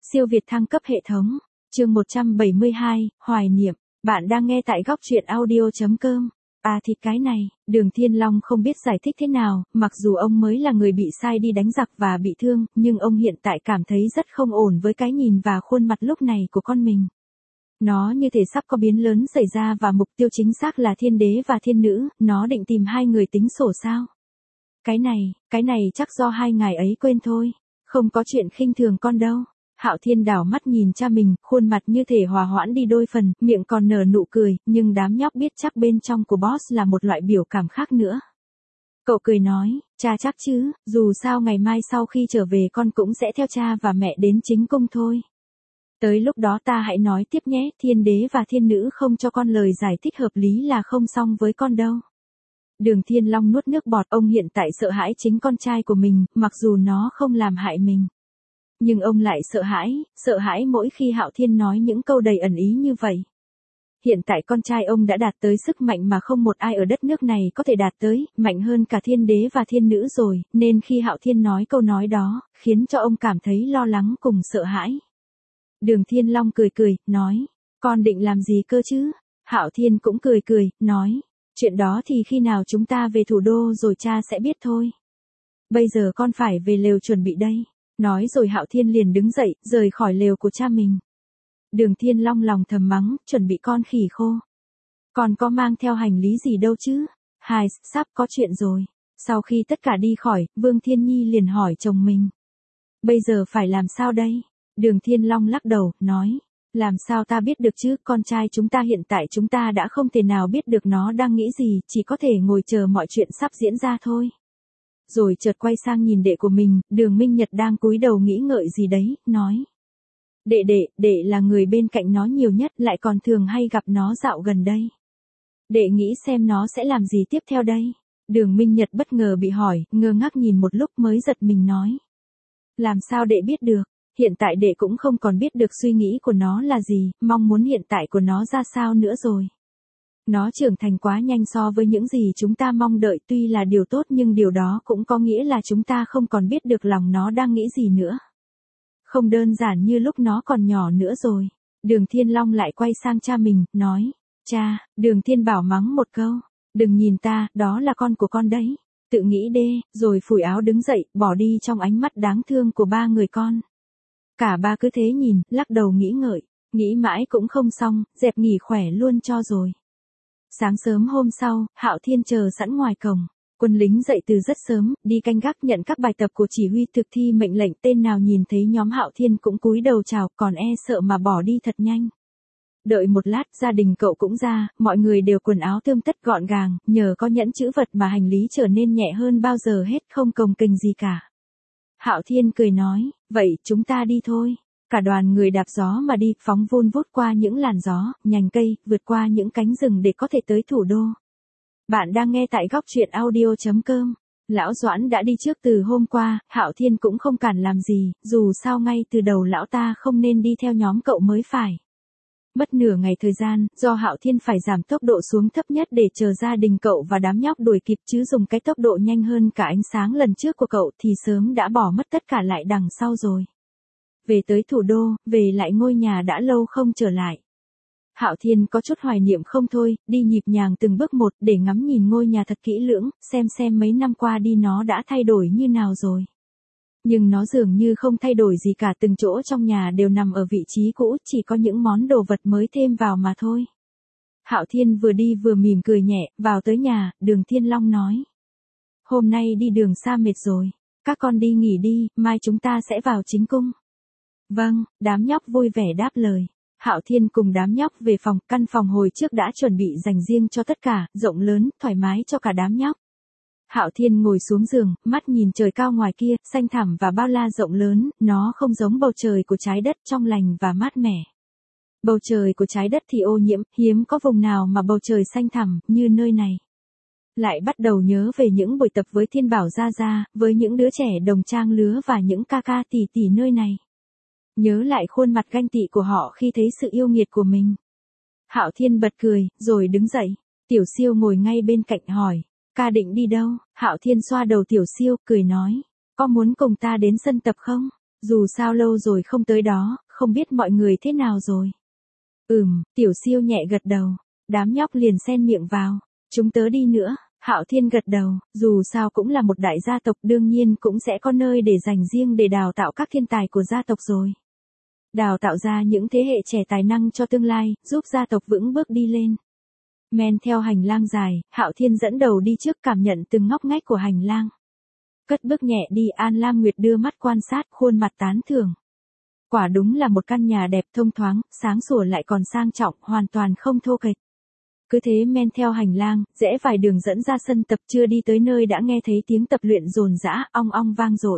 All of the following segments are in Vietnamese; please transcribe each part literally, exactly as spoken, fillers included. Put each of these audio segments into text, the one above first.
Siêu Việt thăng cấp hệ thống. Chương một trăm bảy mươi hai, hoài niệm. Bạn đang nghe tại góc truyện audio chấm com. À thì cái này, Đường Thiên Long không biết giải thích thế nào, mặc dù ông mới là người bị sai đi đánh giặc và bị thương, nhưng ông hiện tại cảm thấy rất không ổn với cái nhìn và khuôn mặt lúc này của con mình. Nó như thể sắp có biến lớn xảy ra và mục tiêu chính xác là thiên đế và thiên nữ, nó định tìm hai người tính sổ sao? Cái này, cái này chắc do hai ngài ấy quên thôi, không có chuyện khinh thường con đâu. Hạo Thiên đảo mắt nhìn cha mình, khuôn mặt như thể hòa hoãn đi đôi phần, miệng còn nở nụ cười, nhưng đám nhóc biết chắc bên trong của boss là một loại biểu cảm khác nữa. Cậu cười nói, cha chắc chứ, dù sao ngày mai sau khi trở về con cũng sẽ theo cha và mẹ đến chính cung thôi. Tới lúc đó ta hãy nói tiếp nhé, thiên đế và thiên nữ không cho con lời giải thích hợp lý là không xong với con đâu. Đường Thiên Long nuốt nước bọt, ông hiện tại sợ hãi chính con trai của mình, mặc dù nó không làm hại mình. Nhưng ông lại sợ hãi, sợ hãi mỗi khi Hạo Thiên nói những câu đầy ẩn ý như vậy. Hiện tại con trai ông đã đạt tới sức mạnh mà không một ai ở đất nước này có thể đạt tới, mạnh hơn cả thiên đế và thiên nữ rồi, nên khi Hạo Thiên nói câu nói đó, khiến cho ông cảm thấy lo lắng cùng sợ hãi. Đường Thiên Long cười cười, nói, con định làm gì cơ chứ? Hạo Thiên cũng cười cười, nói, chuyện đó thì khi nào chúng ta về thủ đô rồi cha sẽ biết thôi. Bây giờ con phải về lều chuẩn bị đây. Nói rồi Hạo Thiên liền đứng dậy, rời khỏi lều của cha mình. Đường Thiên Long lòng thầm mắng, chuẩn bị con khỉ khô. Còn có mang theo hành lý gì đâu chứ? Hai, sắp có chuyện rồi. Sau khi tất cả đi khỏi, Vương Thiên Nhi liền hỏi chồng mình. Bây giờ phải làm sao đây? Đường Thiên Long lắc đầu, nói. Làm sao ta biết được chứ, con trai chúng ta hiện tại chúng ta đã không thể nào biết được nó đang nghĩ gì, chỉ có thể ngồi chờ mọi chuyện sắp diễn ra thôi. Rồi chợt quay sang nhìn đệ của mình, Đường Minh Nhật đang cúi đầu nghĩ ngợi gì đấy, nói. Đệ đệ, đệ là người bên cạnh nó nhiều nhất, lại còn thường hay gặp nó dạo gần đây. Đệ nghĩ xem nó sẽ làm gì tiếp theo đây? Đường Minh Nhật bất ngờ bị hỏi, ngơ ngác nhìn một lúc mới giật mình nói. Làm sao đệ biết được? Hiện tại đệ cũng không còn biết được suy nghĩ của nó là gì, mong muốn hiện tại của nó ra sao nữa rồi. Nó trưởng thành quá nhanh so với những gì chúng ta mong đợi, tuy là điều tốt nhưng điều đó cũng có nghĩa là chúng ta không còn biết được lòng nó đang nghĩ gì nữa. Không đơn giản như lúc nó còn nhỏ nữa rồi. Đường Thiên Long lại quay sang cha mình, nói, cha, Đường Thiên Bảo mắng một câu, đừng nhìn ta, đó là con của con đấy. Tự nghĩ đê, rồi phủi áo đứng dậy, bỏ đi trong ánh mắt đáng thương của ba người con. Cả ba cứ thế nhìn, lắc đầu nghĩ ngợi, nghĩ mãi cũng không xong, dẹp nghỉ khỏe luôn cho rồi. Sáng sớm hôm sau, Hạo Thiên chờ sẵn ngoài cổng. Quân lính dậy từ rất sớm, đi canh gác nhận các bài tập của chỉ huy thực thi mệnh lệnh, tên nào nhìn thấy nhóm Hạo Thiên cũng cúi đầu chào, còn e sợ mà bỏ đi thật nhanh. Đợi một lát, gia đình cậu cũng ra, mọi người đều quần áo tươm tất gọn gàng, nhờ có nhẫn chữ vật mà hành lý trở nên nhẹ hơn bao giờ hết, không cồng kềnh gì cả. Hạo Thiên cười nói, vậy chúng ta đi thôi. Cả đoàn người đạp gió mà đi, phóng vun vút qua những làn gió, nhành cây, vượt qua những cánh rừng để có thể tới thủ đô. Bạn đang nghe tại góc truyện audio chấm com. Lão Doãn đã đi trước từ hôm qua, Hạo Thiên cũng không cản làm gì, dù sao ngay từ đầu lão ta không nên đi theo nhóm cậu mới phải. Mất nửa ngày thời gian, do Hạo Thiên phải giảm tốc độ xuống thấp nhất để chờ gia đình cậu và đám nhóc đuổi kịp, chứ dùng cái tốc độ nhanh hơn cả ánh sáng lần trước của cậu thì sớm đã bỏ mất tất cả lại đằng sau rồi. Về tới thủ đô, về lại ngôi nhà đã lâu không trở lại. Hạo Thiên có chút hoài niệm không thôi, đi nhịp nhàng từng bước một để ngắm nhìn ngôi nhà thật kỹ lưỡng, xem xem mấy năm qua đi nó đã thay đổi như nào rồi. Nhưng nó dường như không thay đổi gì cả, từng chỗ trong nhà đều nằm ở vị trí cũ, chỉ có những món đồ vật mới thêm vào mà thôi. Hạo Thiên vừa đi vừa mỉm cười nhẹ, vào tới nhà, Đường Thiên Long nói. Hôm nay đi đường xa mệt rồi, các con đi nghỉ đi, mai chúng ta sẽ vào chính cung. Vâng, đám nhóc vui vẻ đáp lời. Hạo Thiên cùng đám nhóc về phòng, căn phòng hồi trước đã chuẩn bị dành riêng cho tất cả, rộng lớn, thoải mái cho cả đám nhóc. Hạo Thiên ngồi xuống giường, mắt nhìn trời cao ngoài kia, xanh thẳm và bao la rộng lớn, nó không giống bầu trời của trái đất, trong lành và mát mẻ. Bầu trời của trái đất thì ô nhiễm, hiếm có vùng nào mà bầu trời xanh thẳm như nơi này. Lại bắt đầu nhớ về những buổi tập với Thiên Bảo Gia Gia, với những đứa trẻ đồng trang lứa và những ca ca tỷ tỷ nơi này. Nhớ lại khuôn mặt ganh tị của họ khi thấy sự yêu nghiệt của mình. Hạo Thiên bật cười, rồi đứng dậy. Tiểu Siêu ngồi ngay bên cạnh hỏi, ca định đi đâu? Hạo Thiên xoa đầu Tiểu Siêu, cười nói, có muốn cùng ta đến sân tập không? Dù sao lâu rồi không tới đó, không biết mọi người thế nào rồi. Ừm, Tiểu Siêu nhẹ gật đầu. Đám nhóc liền xen miệng vào. Chúng tớ đi nữa. Hạo Thiên gật đầu, dù sao cũng là một đại gia tộc, đương nhiên cũng sẽ có nơi để dành riêng để đào tạo các thiên tài của gia tộc rồi. Đào tạo ra những thế hệ trẻ tài năng cho tương lai, giúp gia tộc vững bước đi lên. Men theo hành lang dài, Hạo Thiên dẫn đầu đi trước, cảm nhận từng ngóc ngách của hành lang. Cất bước nhẹ đi, An Lam Nguyệt đưa mắt quan sát, khuôn mặt tán thưởng. Quả đúng là một căn nhà đẹp, thông thoáng, sáng sủa lại còn sang trọng, hoàn toàn không thô kệch. Cứ thế men theo hành lang, rẽ vài đường dẫn ra sân tập, chưa đi tới nơi đã nghe thấy tiếng tập luyện rồn rã, ong ong vang dội.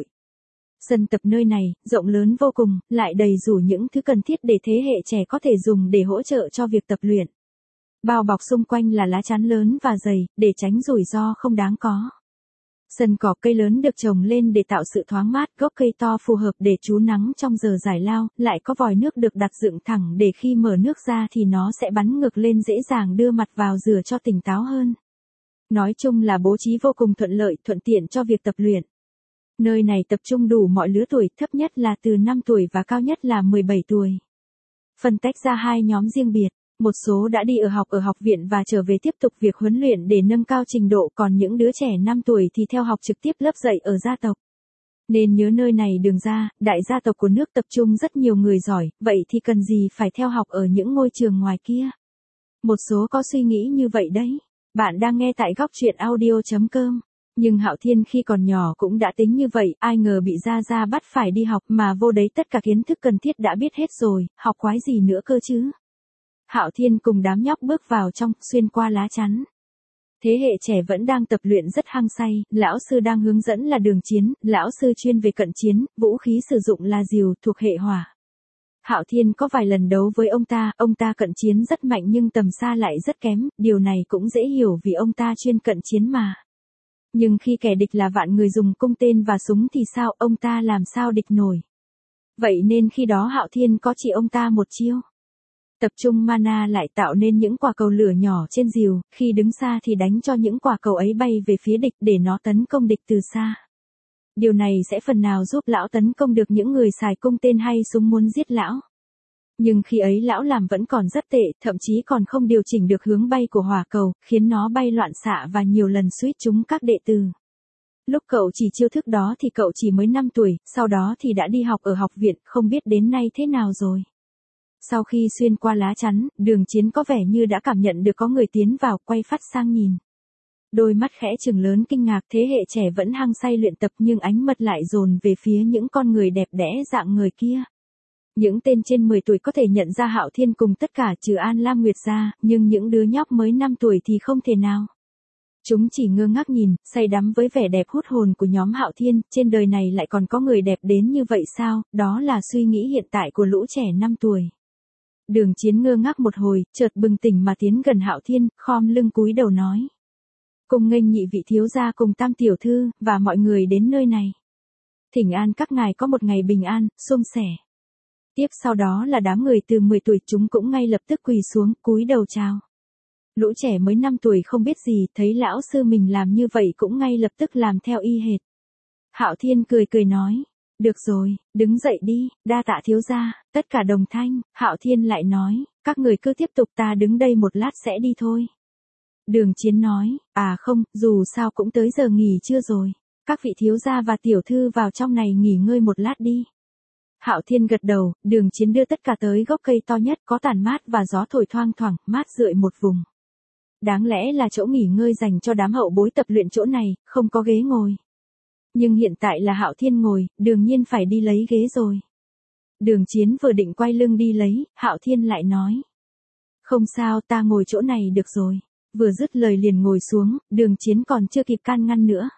Sân tập nơi này, rộng lớn vô cùng, lại đầy đủ những thứ cần thiết để thế hệ trẻ có thể dùng để hỗ trợ cho việc tập luyện. Bao bọc xung quanh là lá chắn lớn và dày, để tránh rủi ro không đáng có. Sân cỏ cây lớn được trồng lên để tạo sự thoáng mát, gốc cây to phù hợp để trú nắng trong giờ giải lao, lại có vòi nước được đặt dựng thẳng để khi mở nước ra thì nó sẽ bắn ngược lên, dễ dàng đưa mặt vào rửa cho tỉnh táo hơn. Nói chung là bố trí vô cùng thuận lợi, thuận tiện cho việc tập luyện. Nơi này tập trung đủ mọi lứa tuổi, thấp nhất là từ năm tuổi và cao nhất là mười bảy tuổi. Phân tách ra hai nhóm riêng biệt. Một số đã đi ở học ở học viện và trở về tiếp tục việc huấn luyện để nâng cao trình độ, còn những đứa trẻ năm tuổi thì theo học trực tiếp lớp dạy ở gia tộc. Nên nhớ nơi này đường ra, đại gia tộc của nước tập trung rất nhiều người giỏi, vậy thì cần gì phải theo học ở những ngôi trường ngoài kia. Một số có suy nghĩ như vậy đấy. Bạn đang nghe tại góc truyện audio chấm com. Nhưng Hạo Thiên khi còn nhỏ cũng đã tính như vậy, ai ngờ bị gia gia bắt phải đi học mà vô đấy tất cả kiến thức cần thiết đã biết hết rồi, học quái gì nữa cơ chứ. Hạo Thiên cùng đám nhóc bước vào trong, xuyên qua lá chắn. Thế hệ trẻ vẫn đang tập luyện rất hăng say, lão sư đang hướng dẫn là Đường Chiến, lão sư chuyên về cận chiến, vũ khí sử dụng là rìu, thuộc hệ hỏa. Hạo Thiên có vài lần đấu với ông ta, ông ta cận chiến rất mạnh nhưng tầm xa lại rất kém, điều này cũng dễ hiểu vì ông ta chuyên cận chiến mà. Nhưng khi kẻ địch là vạn người dùng cung tên và súng thì sao, ông ta làm sao địch nổi. Vậy nên khi đó Hạo Thiên có chỉ ông ta một chiêu. Tập trung mana lại tạo nên những quả cầu lửa nhỏ trên rìu, khi đứng xa thì đánh cho những quả cầu ấy bay về phía địch để nó tấn công địch từ xa. Điều này sẽ phần nào giúp lão tấn công được những người xài cung tên hay súng muốn giết lão. Nhưng khi ấy lão làm vẫn còn rất tệ, thậm chí còn không điều chỉnh được hướng bay của hỏa cầu, khiến nó bay loạn xạ và nhiều lần suýt trúng các đệ tử. Lúc cậu chỉ chiêu thức đó thì cậu chỉ mới năm tuổi, sau đó thì đã đi học ở học viện, không biết đến nay thế nào rồi. Sau khi xuyên qua lá chắn, Đường Chiến có vẻ như đã cảm nhận được có người tiến vào, quay phát sang nhìn. Đôi mắt khẽ trừng lớn kinh ngạc, thế hệ trẻ vẫn hăng say luyện tập nhưng ánh mắt lại dồn về phía những con người đẹp đẽ dạng người kia. Những tên trên mười tuổi có thể nhận ra Hạo Thiên cùng tất cả trừ An Lam Nguyệt ra, nhưng những đứa nhóc mới năm tuổi thì không thể nào. Chúng chỉ ngơ ngác nhìn, say đắm với vẻ đẹp hút hồn của nhóm Hạo Thiên, trên đời này lại còn có người đẹp đến như vậy sao, đó là suy nghĩ hiện tại của lũ trẻ năm tuổi. Đường Chiến ngơ ngác một hồi, chợt bừng tỉnh mà tiến gần Hạo Thiên, khom lưng cúi đầu nói. Cùng nghênh nhị vị thiếu gia cùng tam tiểu thư, và mọi người đến nơi này. Thỉnh an các ngài có một ngày bình an, suôn sẻ. Tiếp sau đó là đám người từ mười tuổi, chúng cũng ngay lập tức quỳ xuống, cúi đầu chào. Lũ trẻ mới năm tuổi không biết gì, thấy lão sư mình làm như vậy cũng ngay lập tức làm theo y hệt. Hạo Thiên cười cười nói. Được rồi, đứng dậy đi, đa tạ thiếu gia, tất cả đồng thanh. Hạo Thiên lại nói, các người cứ tiếp tục, ta đứng đây một lát sẽ đi thôi. Đường Chiến nói, à không, dù sao cũng tới giờ nghỉ trưa rồi, các vị thiếu gia và tiểu thư vào trong này nghỉ ngơi một lát đi. Hạo Thiên gật đầu, Đường Chiến đưa tất cả tới gốc cây to nhất, có tàn mát và gió thổi thoang thoảng, mát rượi một vùng. Đáng lẽ là chỗ nghỉ ngơi dành cho đám hậu bối tập luyện, chỗ này không có ghế ngồi. Nhưng hiện tại là Hạo Thiên ngồi, đương nhiên phải đi lấy ghế rồi. Đường Chiến vừa định quay lưng đi lấy, Hạo Thiên lại nói. Không sao, ta ngồi chỗ này được rồi. Vừa dứt lời liền ngồi xuống, Đường Chiến còn chưa kịp can ngăn nữa.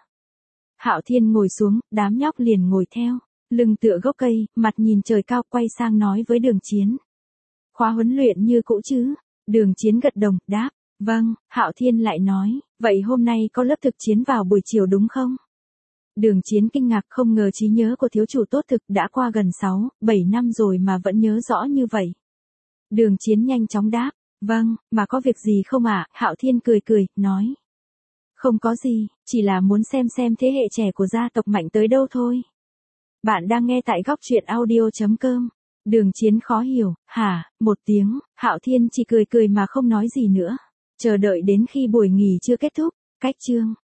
Hạo Thiên ngồi xuống, đám nhóc liền ngồi theo, lưng tựa gốc cây, mặt nhìn trời cao, quay sang nói với Đường Chiến. Khóa huấn luyện như cũ chứ? Đường Chiến gật đầu, đáp, vâng. Hạo Thiên lại nói, vậy hôm nay có lớp thực chiến vào buổi chiều đúng không? Đường Chiến kinh ngạc, không ngờ trí nhớ của thiếu chủ tốt thực, đã qua gần sáu, bảy năm rồi mà vẫn nhớ rõ như vậy. Đường Chiến nhanh chóng đáp, vâng, mà có việc gì không ạ? À? Hạo Thiên cười cười, nói. Không có gì, chỉ là muốn xem xem thế hệ trẻ của gia tộc mạnh tới đâu thôi. Bạn đang nghe tại góc truyện audio.com. Đường Chiến khó hiểu, hả, một tiếng, Hạo Thiên chỉ cười cười mà không nói gì nữa. Chờ đợi đến khi buổi nghỉ chưa kết thúc, cách chương.